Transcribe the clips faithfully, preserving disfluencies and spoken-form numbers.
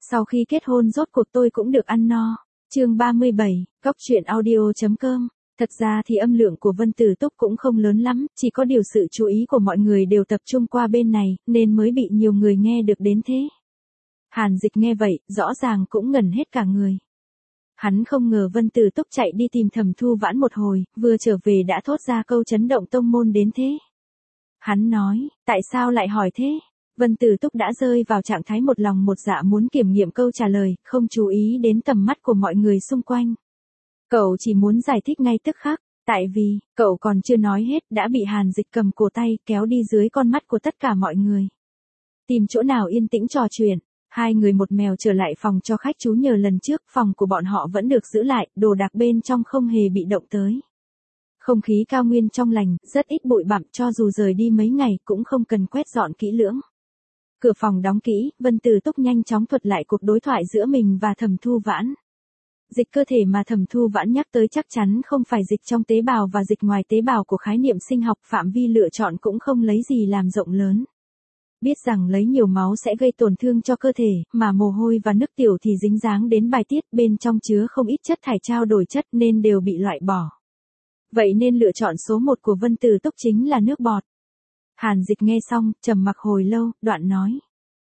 Sau khi kết hôn rốt cuộc tôi cũng được ăn no. Chương ba mươi bảy, Góc truyện audio.com. Thật ra thì âm lượng của Vân Tử Túc cũng không lớn lắm, chỉ có điều sự chú ý của mọi người đều tập trung qua bên này, nên mới bị nhiều người nghe được đến thế. Hàn Dịch nghe vậy, rõ ràng cũng ngẩn hết cả người. Hắn không ngờ Vân Tử Túc chạy đi tìm Thẩm Thu Vãn một hồi, vừa trở về đã thốt ra câu chấn động tông môn đến thế. Hắn nói, tại sao lại hỏi thế? Vân Tử Túc đã rơi vào trạng thái một lòng một dạ muốn kiểm nghiệm câu trả lời, không chú ý đến tầm mắt của mọi người xung quanh. Cậu chỉ muốn giải thích ngay tức khắc, tại vì, cậu còn chưa nói hết đã bị Hàn Dịch cầm cổ tay kéo đi dưới con mắt của tất cả mọi người. Tìm chỗ nào yên tĩnh trò chuyện, hai người một mèo trở lại phòng cho khách chú nhờ lần trước, phòng của bọn họ vẫn được giữ lại, đồ đạc bên trong không hề bị động tới. Không khí cao nguyên trong lành, rất ít bụi bặm, cho dù rời đi mấy ngày cũng không cần quét dọn kỹ lưỡng. Cửa phòng đóng kỹ, Vân Tử Túc nhanh chóng thuật lại cuộc đối thoại giữa mình và Thẩm Thu Vãn. Dịch cơ thể mà Thẩm Thu Vãn nhắc tới chắc chắn không phải dịch trong tế bào và dịch ngoài tế bào của khái niệm sinh học, phạm vi lựa chọn cũng không lấy gì làm rộng lớn. Biết rằng lấy nhiều máu sẽ gây tổn thương cho cơ thể, mà mồ hôi và nước tiểu thì dính dáng đến bài tiết, bên trong chứa không ít chất thải trao đổi chất nên đều bị loại bỏ. Vậy nên lựa chọn số một của Vân Tử Túc chính là nước bọt. Hàn Dịch nghe xong, trầm mặc hồi lâu, đoạn nói.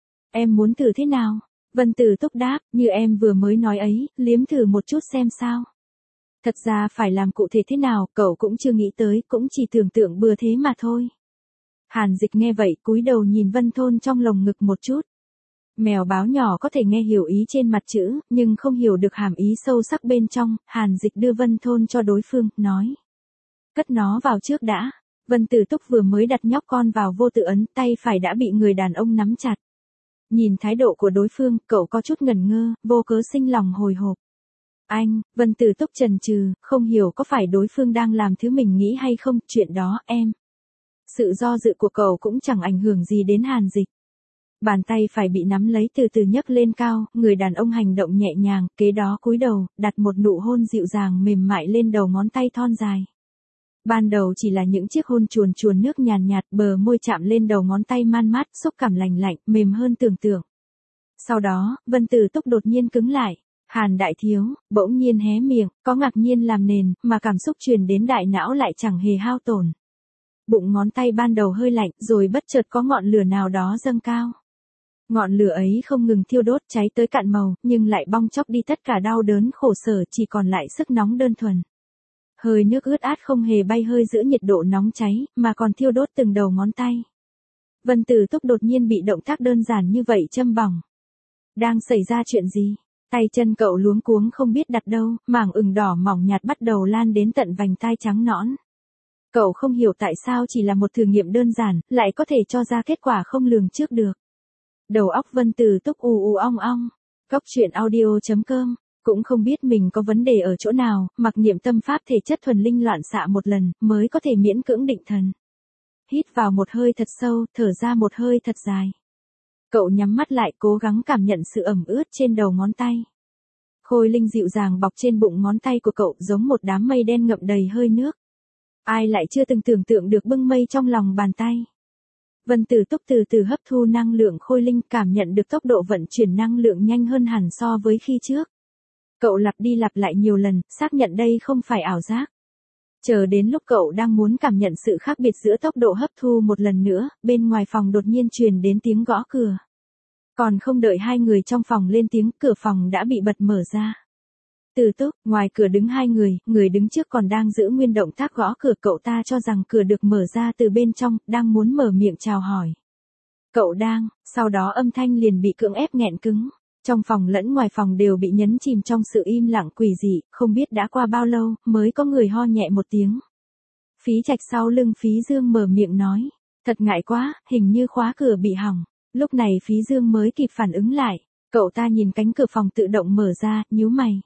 Em muốn thử thế nào? Vân Tử Túc đáp, như em vừa mới nói ấy, liếm thử một chút xem sao. Thật ra phải làm cụ thể thế nào, cậu cũng chưa nghĩ tới, cũng chỉ tưởng tượng bừa thế mà thôi. Hàn Dịch nghe vậy, cúi đầu nhìn Vân Thôn trong lồng ngực một chút. Mèo báo nhỏ có thể nghe hiểu ý trên mặt chữ, nhưng không hiểu được hàm ý sâu sắc bên trong. Hàn Dịch đưa Vân Thôn cho đối phương, nói. Cất nó vào trước đã. Vân Tử Túc vừa mới đặt nhóc con vào vô tự ấn, tay phải đã bị người đàn ông nắm chặt. Nhìn thái độ của đối phương, cậu có chút ngần ngơ, vô cớ sinh lòng hồi hộp. Anh, Vân Tử Túc chần chừ, không hiểu có phải đối phương đang làm thứ mình nghĩ hay không, chuyện đó, em. Sự do dự của cậu cũng chẳng ảnh hưởng gì đến Hàn Dịch. Bàn tay phải bị nắm lấy từ từ nhấc lên cao, người đàn ông hành động nhẹ nhàng, kế đó cúi đầu, đặt một nụ hôn dịu dàng mềm mại lên đầu ngón tay thon dài. Ban đầu chỉ là những chiếc hôn chuồn chuồn nước nhàn nhạt, bờ môi chạm lên đầu ngón tay man mát, xúc cảm lành lạnh, mềm hơn tưởng tượng. Sau đó, Vân Tử Túc đột nhiên cứng lại. Hàn đại thiếu, bỗng nhiên hé miệng, có ngạc nhiên làm nền, mà cảm xúc truyền đến đại não lại chẳng hề hao tổn. Bụng ngón tay ban đầu hơi lạnh, rồi bất chợt có ngọn lửa nào đó dâng cao. Ngọn lửa ấy không ngừng thiêu đốt, cháy tới cạn màu, nhưng lại bong chóc đi tất cả đau đớn khổ sở, chỉ còn lại sức nóng đơn thuần. Hơi nước ướt át không hề bay hơi giữa nhiệt độ nóng cháy, mà còn thiêu đốt từng đầu ngón tay. Vân Tử Túc đột nhiên bị động tác đơn giản như vậy châm bỏng. Đang xảy ra chuyện gì? Tay chân cậu luống cuống không biết đặt đâu, mảng ửng đỏ mỏng nhạt bắt đầu lan đến tận vành tai trắng nõn. Cậu không hiểu tại sao chỉ là một thử nghiệm đơn giản, lại có thể cho ra kết quả không lường trước được. Đầu óc Vân Tử Túc ù ù ong ong. Góc truyện audio.com. Cũng không biết mình có vấn đề ở chỗ nào, mặc niệm tâm pháp thể chất thuần linh loạn xạ một lần, mới có thể miễn cưỡng định thần. Hít vào một hơi thật sâu, thở ra một hơi thật dài. Cậu nhắm mắt lại cố gắng cảm nhận sự ẩm ướt trên đầu ngón tay. Khôi linh dịu dàng bọc trên bụng ngón tay của cậu giống một đám mây đen ngậm đầy hơi nước. Ai lại chưa từng tưởng tượng được bưng mây trong lòng bàn tay. Vân Tử Túc từ từ hấp thu năng lượng khôi linh, cảm nhận được tốc độ vận chuyển năng lượng nhanh hơn hẳn so với khi trước. Cậu lặp đi lặp lại nhiều lần, xác nhận đây không phải ảo giác. Chờ đến lúc cậu đang muốn cảm nhận sự khác biệt giữa tốc độ hấp thu một lần nữa, bên ngoài phòng đột nhiên truyền đến tiếng gõ cửa. Còn không đợi hai người trong phòng lên tiếng, cửa phòng đã bị bật mở ra. Tử Túc, ngoài cửa đứng hai người, người đứng trước còn đang giữ nguyên động tác gõ cửa, cậu ta cho rằng cửa được mở ra từ bên trong, đang muốn mở miệng chào hỏi. Cậu đang, sau đó âm thanh liền bị cưỡng ép nghẹn cứng. Trong phòng lẫn ngoài phòng đều bị nhấn chìm trong sự im lặng quỷ dị, không biết đã qua bao lâu, mới có người ho nhẹ một tiếng. Phí Trạch sau lưng Phí Dương mở miệng nói, thật ngại quá, hình như khóa cửa bị hỏng. Lúc này Phí Dương mới kịp phản ứng lại, cậu ta nhìn cánh cửa phòng tự động mở ra, nhíu mày.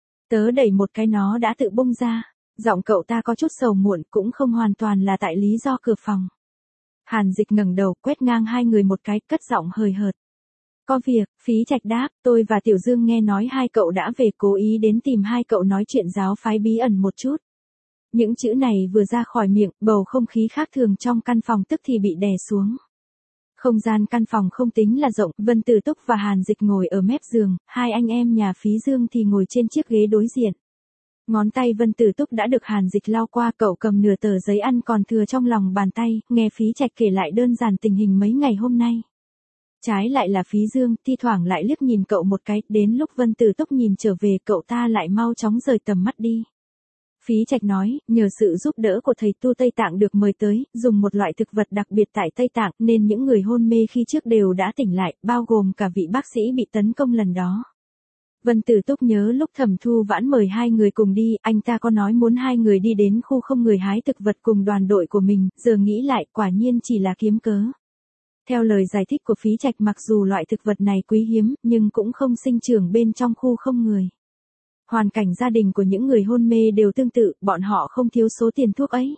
Tớ đẩy một cái nó đã tự bung ra, giọng cậu ta có chút sầu muộn, cũng không hoàn toàn là tại lý do cửa phòng. Hàn Dịch ngẩng đầu, quét ngang hai người một cái, cất giọng hời hợt. Có việc, Phí Trạch đáp, tôi và Tiểu Dương nghe nói hai cậu đã về, cố ý đến tìm hai cậu nói chuyện giáo phái bí ẩn một chút. Những chữ này vừa ra khỏi miệng, bầu không khí khác thường trong căn phòng tức thì bị đè xuống. Không gian căn phòng không tính là rộng, Vân Tử Túc và Hàn Dịch ngồi ở mép giường, hai anh em nhà Phí Dương thì ngồi trên chiếc ghế đối diện. Ngón tay Vân Tử Túc đã được Hàn Dịch lau qua, cậu cầm nửa tờ giấy ăn còn thừa trong lòng bàn tay, nghe Phí Trạch kể lại đơn giản tình hình mấy ngày hôm nay. Trái lại là Phí Dương, thi thoảng lại liếc nhìn cậu một cái, đến lúc Vân Tử Túc nhìn trở về cậu ta lại mau chóng rời tầm mắt đi. Phí Trạch nói, nhờ sự giúp đỡ của thầy tu Tây Tạng được mời tới, dùng một loại thực vật đặc biệt tại Tây Tạng nên những người hôn mê khi trước đều đã tỉnh lại, bao gồm cả vị bác sĩ bị tấn công lần đó. Vân Tử Túc nhớ lúc Thẩm Thu Vãn mời hai người cùng đi, anh ta có nói muốn hai người đi đến khu không người hái thực vật cùng đoàn đội của mình, giờ nghĩ lại quả nhiên chỉ là kiếm cớ. Theo lời giải thích của Phí Trạch, mặc dù loại thực vật này quý hiếm, nhưng cũng không sinh trưởng bên trong khu không người. Hoàn cảnh gia đình của những người hôn mê đều tương tự, bọn họ không thiếu số tiền thuốc ấy.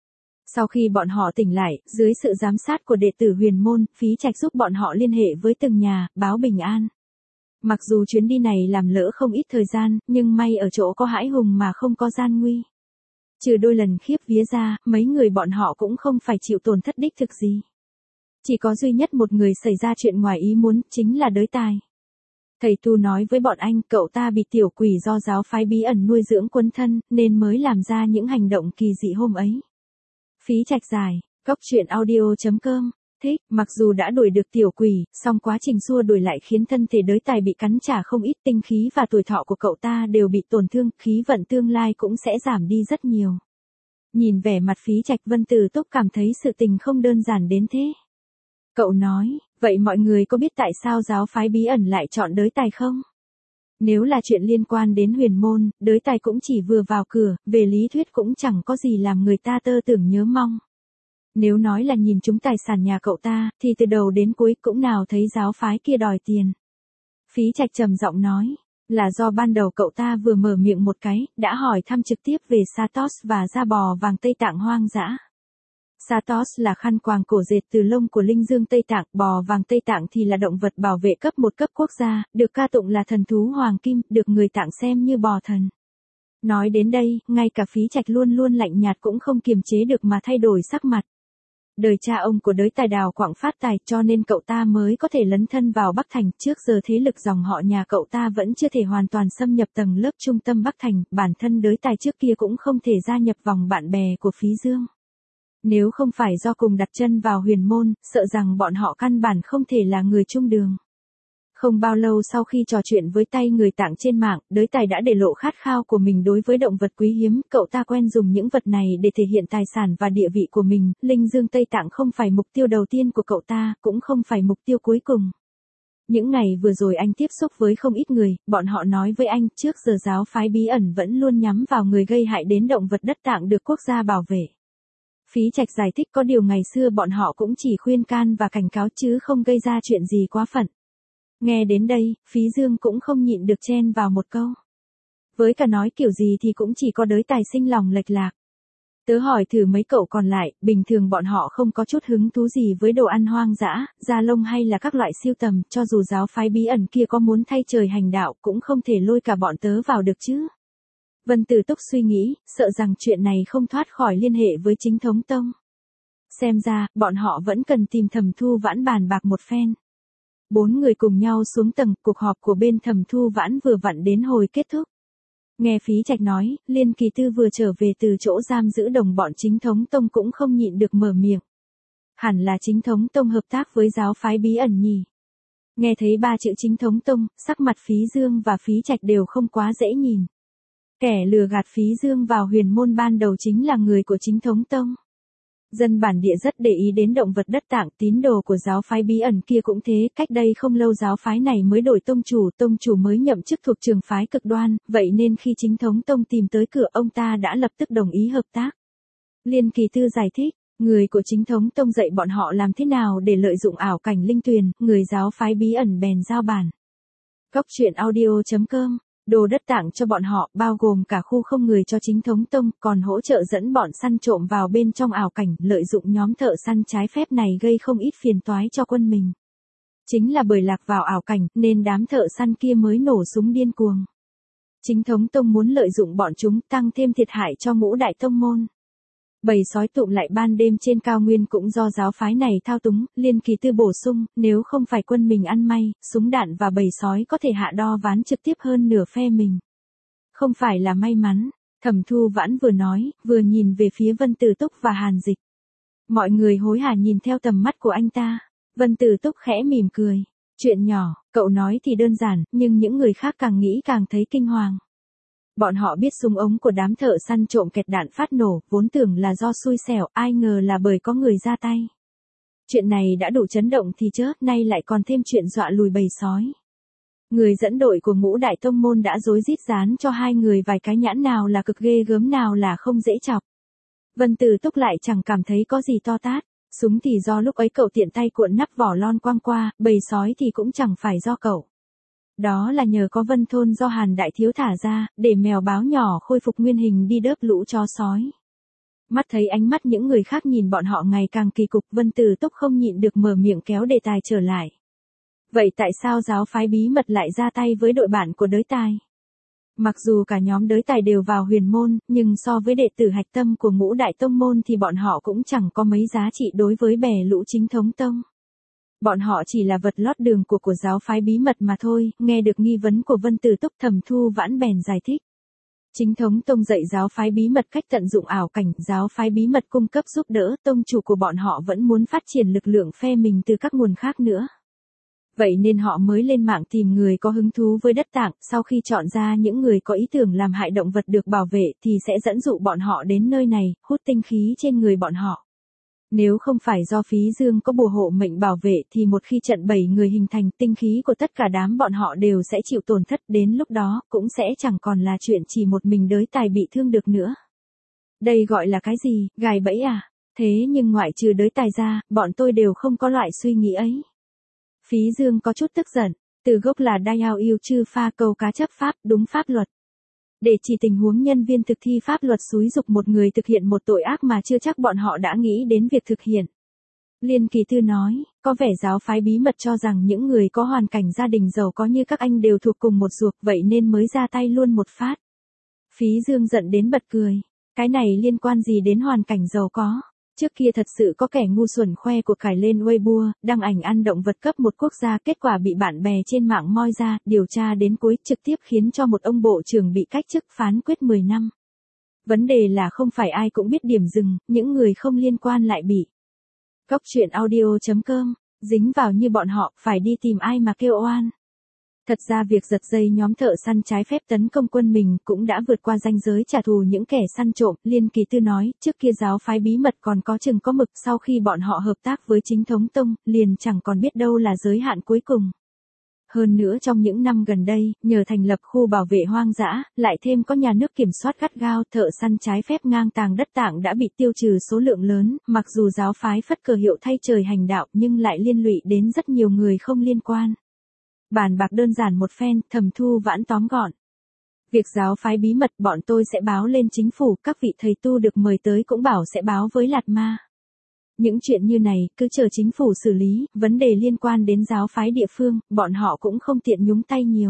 Sau khi bọn họ tỉnh lại, dưới sự giám sát của đệ tử Huyền Môn, Phí Trạch giúp bọn họ liên hệ với từng nhà, báo bình an. Mặc dù chuyến đi này làm lỡ không ít thời gian, nhưng may ở chỗ có Hãi Hùng mà không có gian nguy. Trừ đôi lần khiếp vía ra, mấy người bọn họ cũng không phải chịu tổn thất đích thực gì. Chỉ có duy nhất một người xảy ra chuyện ngoài ý muốn, chính là Đới Tài. Thầy tu nói với bọn anh, cậu ta bị tiểu quỷ do giáo phái bí ẩn nuôi dưỡng quấn thân, nên mới làm ra những hành động kỳ dị hôm ấy. Phí Trạch giải, góc truyện audio chấm com, thích, mặc dù đã đuổi được tiểu quỷ, song quá trình xua đuổi lại khiến thân thể Đới Tài bị cắn trả không ít, tinh khí và tuổi thọ của cậu ta đều bị tổn thương, khí vận tương lai cũng sẽ giảm đi rất nhiều. Nhìn vẻ mặt Phí Trạch, Vân Tử Túc cảm thấy sự tình không đơn giản đến thế. Cậu nói, vậy mọi người có biết tại sao giáo phái bí ẩn lại chọn Đới Tài không? Nếu là chuyện liên quan đến Huyền Môn, Đới Tài cũng chỉ vừa vào cửa, về lý thuyết cũng chẳng có gì làm người ta tơ tưởng nhớ mong. Nếu nói là nhìn trúng tài sản nhà cậu ta, thì từ đầu đến cuối cũng nào thấy giáo phái kia đòi tiền. Phí Trạch trầm giọng nói, là do ban đầu cậu ta vừa mở miệng một cái, đã hỏi thăm trực tiếp về Satos và da bò vàng Tây Tạng hoang dã. Satos là khăn quàng cổ dệt từ lông của linh dương Tây Tạng, bò vàng Tây Tạng thì là động vật bảo vệ cấp một cấp quốc gia, được ca tụng là thần thú hoàng kim, được người Tạng xem như bò thần. Nói đến đây, ngay cả Phí Trạch luôn luôn lạnh nhạt cũng không kiềm chế được mà thay đổi sắc mặt. Đời cha ông của Đới Tài đào quặng phát tài, cho nên cậu ta mới có thể lấn thân vào Bắc Thành, trước giờ thế lực dòng họ nhà cậu ta vẫn chưa thể hoàn toàn xâm nhập tầng lớp trung tâm Bắc Thành, bản thân Đới Tài trước kia cũng không thể gia nhập vòng bạn bè của Phí Dương. Nếu không phải do cùng đặt chân vào Huyền Môn, sợ rằng bọn họ căn bản không thể là người chung đường. Không bao lâu sau khi trò chuyện với tay người Tạng trên mạng, Đới Tài đã để lộ khát khao của mình đối với động vật quý hiếm, cậu ta quen dùng những vật này để thể hiện tài sản và địa vị của mình, linh dương Tây Tạng không phải mục tiêu đầu tiên của cậu ta, cũng không phải mục tiêu cuối cùng. Những ngày vừa rồi anh tiếp xúc với không ít người, bọn họ nói với anh, trước giờ giáo phái bí ẩn vẫn luôn nhắm vào người gây hại đến động vật đất Tạng được quốc gia bảo vệ. Phí Trạch giải thích có điều ngày xưa bọn họ cũng chỉ khuyên can và cảnh cáo chứ không gây ra chuyện gì quá phận. Nghe đến đây, Phí Dương cũng không nhịn được chen vào một câu. Với cả nói kiểu gì thì cũng chỉ có Đới Tài sinh lòng lệch lạc. Tớ hỏi thử mấy cậu còn lại, bình thường bọn họ không có chút hứng thú gì với đồ ăn hoang dã, da lông hay là các loại siêu tầm, cho dù giáo phái bí ẩn kia có muốn thay trời hành đạo cũng không thể lôi cả bọn tớ vào được chứ. Vân Tử Túc suy nghĩ, sợ rằng chuyện này không thoát khỏi liên hệ với Chính Thống Tông. Xem ra, bọn họ vẫn cần tìm Thẩm Thu Vãn bàn bạc một phen. Bốn người cùng nhau xuống tầng, cuộc họp của bên Thẩm Thu Vãn vừa vặn đến hồi kết thúc. Nghe Phí Trạch nói, Liên Kỳ Tư vừa trở về từ chỗ giam giữ đồng bọn Chính Thống Tông cũng không nhịn được mở miệng. Hẳn là Chính Thống Tông hợp tác với giáo phái bí ẩn nhỉ. Nghe thấy ba chữ Chính Thống Tông, sắc mặt Phí Dương và Phí Trạch đều không quá dễ nhìn. Kẻ lừa gạt Phí Dương vào Huyền Môn ban đầu chính là người của Chính Thống Tông. Dân bản địa rất để ý đến động vật đất Tạng, tín đồ của giáo phái bí ẩn kia cũng thế, cách đây không lâu giáo phái này mới đổi tông chủ, tông chủ mới nhậm chức thuộc trường phái cực đoan, vậy nên khi Chính Thống Tông tìm tới cửa ông ta đã lập tức đồng ý hợp tác. Liên Kỳ Tư giải thích, người của Chính Thống Tông dạy bọn họ làm thế nào để lợi dụng ảo cảnh linh tuyền, người giáo phái bí ẩn bèn giao bản. Góc truyện audio chấm com Đồ đất Tạng cho bọn họ, bao gồm cả khu không người cho Chính Thống Tông, còn hỗ trợ dẫn bọn săn trộm vào bên trong ảo cảnh, lợi dụng nhóm thợ săn trái phép này gây không ít phiền toái cho quân mình. Chính là bởi lạc vào ảo cảnh, nên đám thợ săn kia mới nổ súng điên cuồng. Chính Thống Tông muốn lợi dụng bọn chúng, tăng thêm thiệt hại cho ngũ đại tông môn. Bầy sói tụm lại ban đêm trên cao nguyên cũng do giáo phái này thao túng, Liên Kỳ Tư bổ sung, nếu không phải quân mình ăn may, súng đạn và bầy sói có thể hạ đo ván trực tiếp hơn nửa phe mình. Không phải là may mắn, Thẩm Thu Vãn vừa nói, vừa nhìn về phía Vân Tử Túc và Hàn Dịch. Mọi người hối hả nhìn theo tầm mắt của anh ta. Vân Tử Túc khẽ mỉm cười. Chuyện nhỏ, cậu nói thì đơn giản, nhưng những người khác càng nghĩ càng thấy kinh hoàng. Bọn họ biết súng ống của đám thợ săn trộm kẹt đạn phát nổ, vốn tưởng là do xui xẻo, ai ngờ là bởi có người ra tay. Chuyện này đã đủ chấn động thì chớ, nay lại còn thêm chuyện dọa lùi bầy sói. Người dẫn đội của Ngũ Đại Tông Môn đã rối rít dán cho hai người vài cái nhãn, nào là cực ghê gớm, nào là không dễ chọc. Vân Tử Túc lại chẳng cảm thấy có gì to tát. Súng thì do lúc ấy cậu tiện tay cuộn nắp vỏ lon quăng qua, bầy sói thì cũng chẳng phải do cậu. Đó là nhờ có Vân Thôn do Hàn Đại Thiếu thả ra, để mèo báo nhỏ khôi phục nguyên hình đi đớp lũ chó sói. Mắt thấy ánh mắt những người khác nhìn bọn họ ngày càng kỳ cục, Vân Tử Túc không nhịn được mở miệng kéo đề tài trở lại. Vậy tại sao giáo phái bí mật lại ra tay với đội bạn của Đới Tài? Mặc dù cả nhóm Đới Tài đều vào huyền môn, nhưng so với đệ tử hạch tâm của Ngũ Đại Tông Môn thì bọn họ cũng chẳng có mấy giá trị đối với bè lũ chính thống tông. Bọn họ chỉ là vật lót đường của của giáo phái bí mật mà thôi. Nghe được nghi vấn của Vân Tử Túc, Thẩm Thu Vãn bèn giải thích. Chính thống tông dạy giáo phái bí mật cách tận dụng ảo cảnh, giáo phái bí mật cung cấp giúp đỡ, tông chủ của bọn họ vẫn muốn phát triển lực lượng phe mình từ các nguồn khác nữa. Vậy nên họ mới lên mạng tìm người có hứng thú với đất Tạng, sau khi chọn ra những người có ý tưởng làm hại động vật được bảo vệ thì sẽ dẫn dụ bọn họ đến nơi này, hút tinh khí trên người bọn họ. Nếu không phải do Phí Dương có bùa hộ mệnh bảo vệ thì một khi trận bảy người hình thành, tinh khí của tất cả đám bọn họ đều sẽ chịu tổn thất, đến lúc đó cũng sẽ chẳng còn là chuyện chỉ một mình Đới Tài bị thương được nữa. Đây gọi là cái gì, gài bẫy à? Thế nhưng ngoại trừ Đới Tài ra, bọn tôi đều không có loại suy nghĩ ấy. Phí Dương có chút tức giận, từ gốc là Đao yêu chư pha câu cá chấp pháp, đúng pháp luật. Để chỉ tình huống nhân viên thực thi pháp luật xúi dục một người thực hiện một tội ác mà chưa chắc bọn họ đã nghĩ đến việc thực hiện. Liên Kỳ Tư nói, có vẻ giáo phái bí mật cho rằng những người có hoàn cảnh gia đình giàu có như các anh đều thuộc cùng một ruột, vậy nên mới ra tay luôn một phát. Phí Dương giận đến bật cười, cái này liên quan gì đến hoàn cảnh giàu có? Trước kia thật sự có kẻ ngu xuẩn khoe của cải lên Weibo, đăng ảnh ăn động vật cấp một quốc gia, kết quả bị bạn bè trên mạng moi ra, điều tra đến cuối, trực tiếp khiến cho một ông bộ trưởng bị cách chức, phán quyết mười năm. Vấn đề là không phải ai cũng biết điểm dừng, những người không liên quan lại bị. Góc truyện audio chấm com, dính vào như bọn họ, phải đi tìm ai mà kêu oan. Thật ra việc giật dây nhóm thợ săn trái phép tấn công quân mình cũng đã vượt qua ranh giới trả thù những kẻ săn trộm, Liên Kỳ Tư nói, trước kia giáo phái bí mật còn có chừng có mực, sau khi bọn họ hợp tác với chính thống tông, liền chẳng còn biết đâu là giới hạn cuối cùng. Hơn nữa trong những năm gần đây, nhờ thành lập khu bảo vệ hoang dã, lại thêm có nhà nước kiểm soát gắt gao, thợ săn trái phép ngang tàng đất Tạng đã bị tiêu trừ số lượng lớn, mặc dù giáo phái phất cờ hiệu thay trời hành đạo nhưng lại liên lụy đến rất nhiều người không liên quan. Bàn bạc đơn giản một phen, Thẩm Thu Vãn tóm gọn. Việc giáo phái bí mật bọn tôi sẽ báo lên chính phủ, các vị thầy tu được mời tới cũng bảo sẽ báo với Lạt Ma. Những chuyện như này, cứ chờ chính phủ xử lý, vấn đề liên quan đến giáo phái địa phương, bọn họ cũng không tiện nhúng tay nhiều.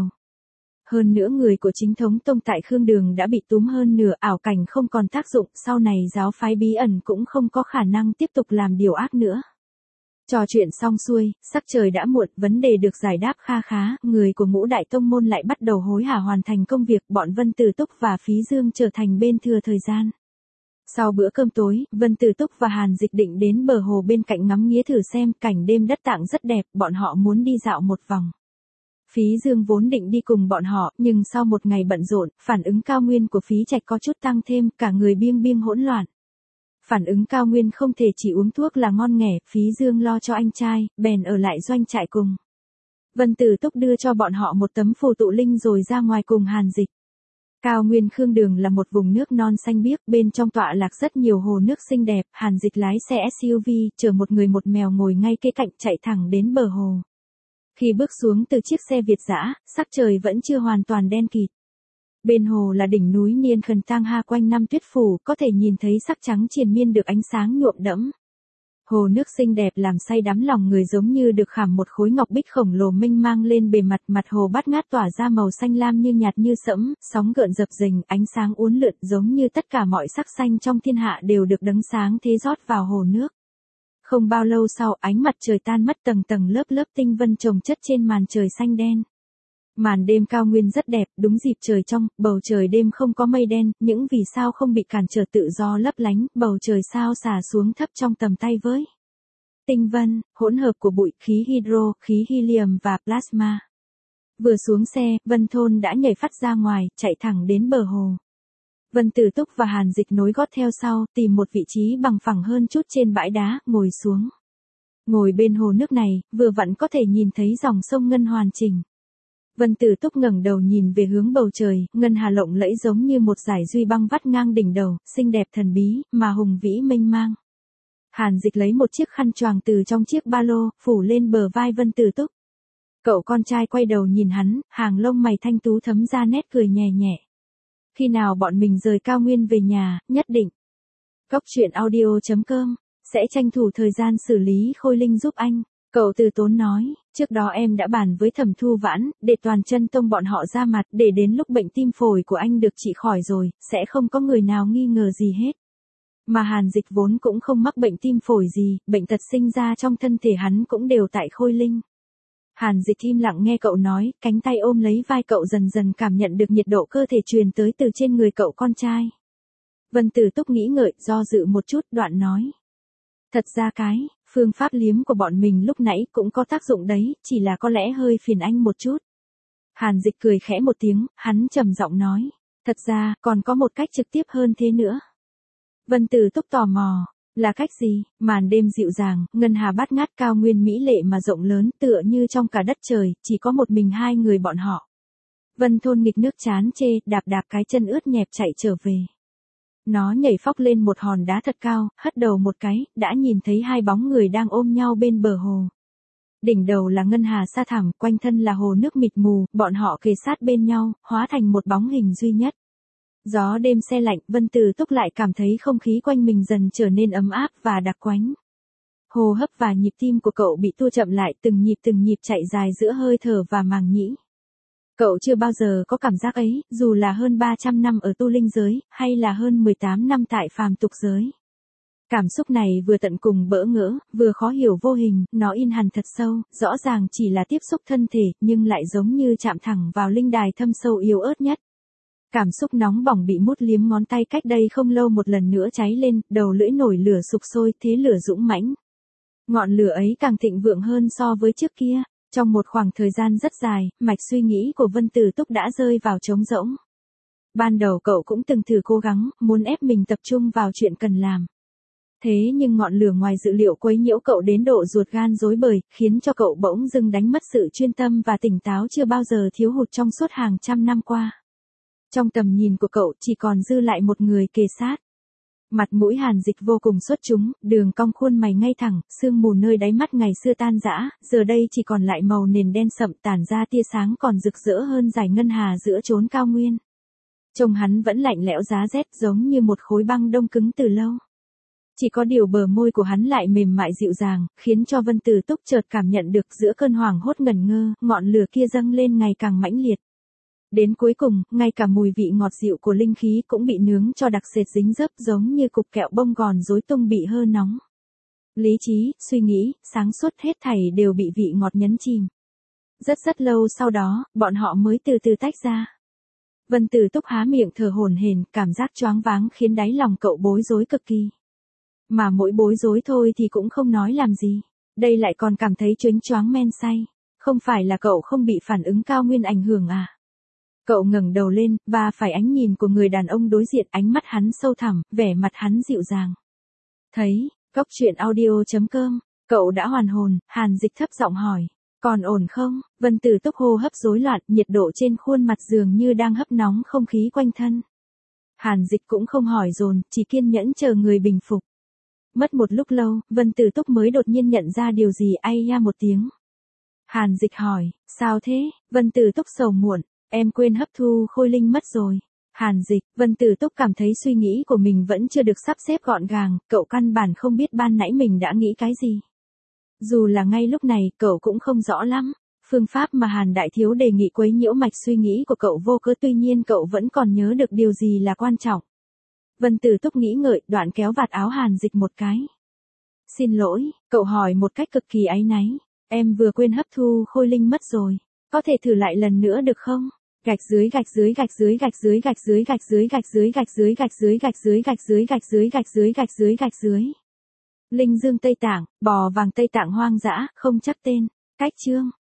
Hơn nữa người của chính thống tông tại Khương Đường đã bị túm hơn nửa, ảo cảnh không còn tác dụng, sau này giáo phái bí ẩn cũng không có khả năng tiếp tục làm điều ác nữa. Trò chuyện xong xuôi, sắc trời đã muộn, vấn đề được giải đáp kha khá, người của Ngũ Đại Tông Môn lại bắt đầu hối hả hoàn thành công việc, bọn Vân Tử Túc và Phí Dương trở thành bên thừa thời gian. Sau bữa cơm tối, Vân Tử Túc và Hàn Dịch định đến bờ hồ bên cạnh ngắm nghía thử xem, cảnh đêm đất Tạng rất đẹp, bọn họ muốn đi dạo một vòng. Phí Dương vốn định đi cùng bọn họ, nhưng sau một ngày bận rộn, phản ứng cao nguyên của Phí Trạch có chút tăng thêm, cả người biêng biêng hỗn loạn. Phản ứng cao nguyên không thể chỉ uống thuốc là ngon nghẻ, Phí Dương lo cho anh trai, bèn ở lại doanh trại cùng. Vân Tử Túc đưa cho bọn họ một tấm phù tụ linh rồi ra ngoài cùng Hàn Dịch. Cao nguyên Khương Đường là một vùng nước non xanh biếc, bên trong tọa lạc rất nhiều hồ nước xinh đẹp, Hàn Dịch lái xe ét u vê, chở một người một mèo ngồi ngay kế cạnh chạy thẳng đến bờ hồ. Khi bước xuống từ chiếc xe Việt dã, sắc trời vẫn chưa hoàn toàn đen kịt. Bên hồ là đỉnh núi Niên Khần Tang Ha quanh năm tuyết phủ, có thể nhìn thấy sắc trắng triền miên được ánh sáng nhuộm đẫm. Hồ nước xinh đẹp làm say đắm lòng người giống như được khảm một khối ngọc bích khổng lồ mênh mang lên bề mặt, mặt hồ bát ngát tỏa ra màu xanh lam như nhạt như sẫm, sóng gợn dập dềnh, ánh sáng uốn lượn giống như tất cả mọi sắc xanh trong thiên hạ đều được đấng sáng thế rót vào hồ nước. Không bao lâu sau, ánh mặt trời tan mất, tầng tầng lớp lớp tinh vân chồng chất trên màn trời xanh đen. Màn đêm cao nguyên rất đẹp, đúng dịp trời trong, bầu trời đêm không có mây đen, những vì sao không bị cản trở tự do lấp lánh, bầu trời sao xả xuống thấp trong tầm tay với. Tinh vân, hỗn hợp của bụi, khí hydro, khí helium và plasma. Vừa xuống xe, Vân Thôn đã nhảy phắt ra ngoài, chạy thẳng đến bờ hồ. Vân Tử Túc và Hàn Dịch nối gót theo sau, tìm một vị trí bằng phẳng hơn chút trên bãi đá, ngồi xuống. Ngồi bên hồ nước này, vừa vặn có thể nhìn thấy dòng sông ngân hoàn chỉnh. Vân Tử Túc ngẩng đầu nhìn về hướng bầu trời, ngân hà lộng lẫy giống như một dải duy băng vắt ngang đỉnh đầu, xinh đẹp thần bí, mà hùng vĩ mênh mang. Hàn Dịch lấy một chiếc khăn choàng từ trong chiếc ba lô, phủ lên bờ vai Vân Tử Túc. Cậu con trai quay đầu nhìn hắn, hàng lông mày thanh tú thấm ra nét cười nhẹ nhẹ. Khi nào bọn mình rời cao nguyên về nhà, nhất định. Cóc truyện audio chấm com sẽ tranh thủ thời gian xử lý Khôi Linh giúp anh. Cậu từ tốn nói, trước đó em đã bàn với Thẩm Thu Vãn, để toàn chân tông bọn họ ra mặt, để đến lúc bệnh tim phổi của anh được trị khỏi rồi, sẽ không có người nào nghi ngờ gì hết. Mà Hàn Dịch vốn cũng không mắc bệnh tim phổi gì, bệnh tật sinh ra trong thân thể hắn cũng đều tại Khôi Linh. Hàn Dịch im lặng nghe cậu nói, cánh tay ôm lấy vai cậu dần dần cảm nhận được nhiệt độ cơ thể truyền tới từ trên người cậu con trai. Vân Tử Túc nghĩ ngợi, do dự một chút, đoạn nói. Thật ra cái, phương pháp liếm của bọn mình lúc nãy cũng có tác dụng đấy, chỉ là có lẽ hơi phiền anh một chút. Hàn Dịch cười khẽ một tiếng, hắn trầm giọng nói. Thật ra, còn có một cách trực tiếp hơn thế nữa. Vân Tử Túc tò mò. Là cách gì? Màn đêm dịu dàng, ngân hà bát ngát cao nguyên mỹ lệ mà rộng lớn, tựa như trong cả đất trời, chỉ có một mình hai người bọn họ. Vân Thôn nghịch nước chán chê, đạp đạp cái chân ướt nhẹp chạy trở về. Nó nhảy phóc lên một hòn đá thật cao, hất đầu một cái, đã nhìn thấy hai bóng người đang ôm nhau bên bờ hồ. Đỉnh đầu là ngân hà sa thẳm, quanh thân là hồ nước mịt mù, bọn họ kề sát bên nhau, hóa thành một bóng hình duy nhất. Gió đêm se lạnh, Vân Tử Túc lại cảm thấy không khí quanh mình dần trở nên ấm áp và đặc quánh. Hô hấp và nhịp tim của cậu bị tua chậm lại, từng nhịp từng nhịp chạy dài giữa hơi thở và màng nhĩ. Cậu chưa bao giờ có cảm giác ấy, dù là hơn ba trăm năm ở tu linh giới, hay là hơn mười tám năm tại phàm tục giới. Cảm xúc này vừa tận cùng bỡ ngỡ, vừa khó hiểu vô hình, nó in hằn thật sâu, rõ ràng chỉ là tiếp xúc thân thể, nhưng lại giống như chạm thẳng vào linh đài thâm sâu yếu ớt nhất. Cảm xúc nóng bỏng bị mút liếm ngón tay cách đây không lâu một lần nữa cháy lên, đầu lưỡi nổi lửa sục sôi, thế lửa dũng mãnh. Ngọn lửa ấy càng thịnh vượng hơn so với trước kia. Trong một khoảng thời gian rất dài, mạch suy nghĩ của Vân Tử Túc đã rơi vào trống rỗng. Ban đầu cậu cũng từng thử cố gắng, muốn ép mình tập trung vào chuyện cần làm. Thế nhưng ngọn lửa ngoài dự liệu quấy nhiễu cậu đến độ ruột gan rối bời, khiến cho cậu bỗng dưng đánh mất sự chuyên tâm và tỉnh táo chưa bao giờ thiếu hụt trong suốt hàng trăm năm qua. Trong tầm nhìn của cậu chỉ còn dư lại một người kề sát. Mặt mũi Hàn Dịch vô cùng xuất chúng, đường cong khuôn mày ngay thẳng, sương mù nơi đáy mắt ngày xưa tan rã, giờ đây chỉ còn lại màu nền đen sậm tản ra tia sáng còn rực rỡ hơn dải ngân hà giữa chốn cao nguyên. Trông hắn vẫn lạnh lẽo giá rét giống như một khối băng đông cứng từ lâu. Chỉ có điều bờ môi của hắn lại mềm mại dịu dàng, khiến cho Vân Tử Túc chợt cảm nhận được giữa cơn hoảng hốt ngẩn ngơ, ngọn lửa kia dâng lên ngày càng mãnh liệt. Đến cuối cùng, ngay cả mùi vị ngọt dịu của linh khí cũng bị nướng cho đặc sệt dính dấp giống như cục kẹo bông gòn rối tung bị hơ nóng. Lý trí, suy nghĩ, sáng suốt hết thảy đều bị vị ngọt nhấn chìm. Rất rất lâu sau đó, bọn họ mới từ từ tách ra. Vân Tử Túc há miệng thở hổn hển, cảm giác choáng váng khiến đáy lòng cậu bối rối cực kỳ. Mà mỗi bối rối thôi thì cũng không nói làm gì. Đây lại còn cảm thấy choáng choáng men say. Không phải là cậu không bị phản ứng cao nguyên ảnh hưởng à? Cậu ngẩng đầu lên, và phải ánh nhìn của người đàn ông đối diện, ánh mắt hắn sâu thẳm, vẻ mặt hắn dịu dàng. Thấy, cóc truyện audio chấm com, cậu đã hoàn hồn, Hàn Dịch thấp giọng hỏi. Còn ổn không? Vân Tử Túc hô hấp rối loạn, nhiệt độ trên khuôn mặt dường như đang hấp nóng không khí quanh thân. Hàn Dịch cũng không hỏi dồn, chỉ kiên nhẫn chờ người bình phục. Mất một lúc lâu, Vân Tử Túc mới đột nhiên nhận ra điều gì, ai ya một tiếng. Hàn Dịch hỏi, sao thế? Vân Tử Túc sầu muộn. Em quên hấp thu Khôi Linh mất rồi. Hàn Dịch, Vân Tử Túc cảm thấy suy nghĩ của mình vẫn chưa được sắp xếp gọn gàng, cậu căn bản không biết ban nãy mình đã nghĩ cái gì. Dù là ngay lúc này, cậu cũng không rõ lắm. Phương pháp mà Hàn Đại Thiếu đề nghị quấy nhiễu mạch suy nghĩ của cậu vô cớ, tuy nhiên cậu vẫn còn nhớ được điều gì là quan trọng. Vân Tử Túc nghĩ ngợi, đoạn kéo vạt áo Hàn Dịch một cái. Xin lỗi, cậu hỏi một cách cực kỳ áy náy. Em vừa quên hấp thu khôi linh mất rồi. Có thể thử lại lần nữa được không? Gạch dưới gạch dưới gạch dưới gạch dưới gạch dưới gạch dưới gạch dưới gạch dưới gạch dưới gạch dưới gạch dưới gạch dưới gạch dưới gạch dưới gạch dưới. Linh dương Tây Tạng, bò vàng Tây Tạng hoang dã, không chắc tên. Cách chương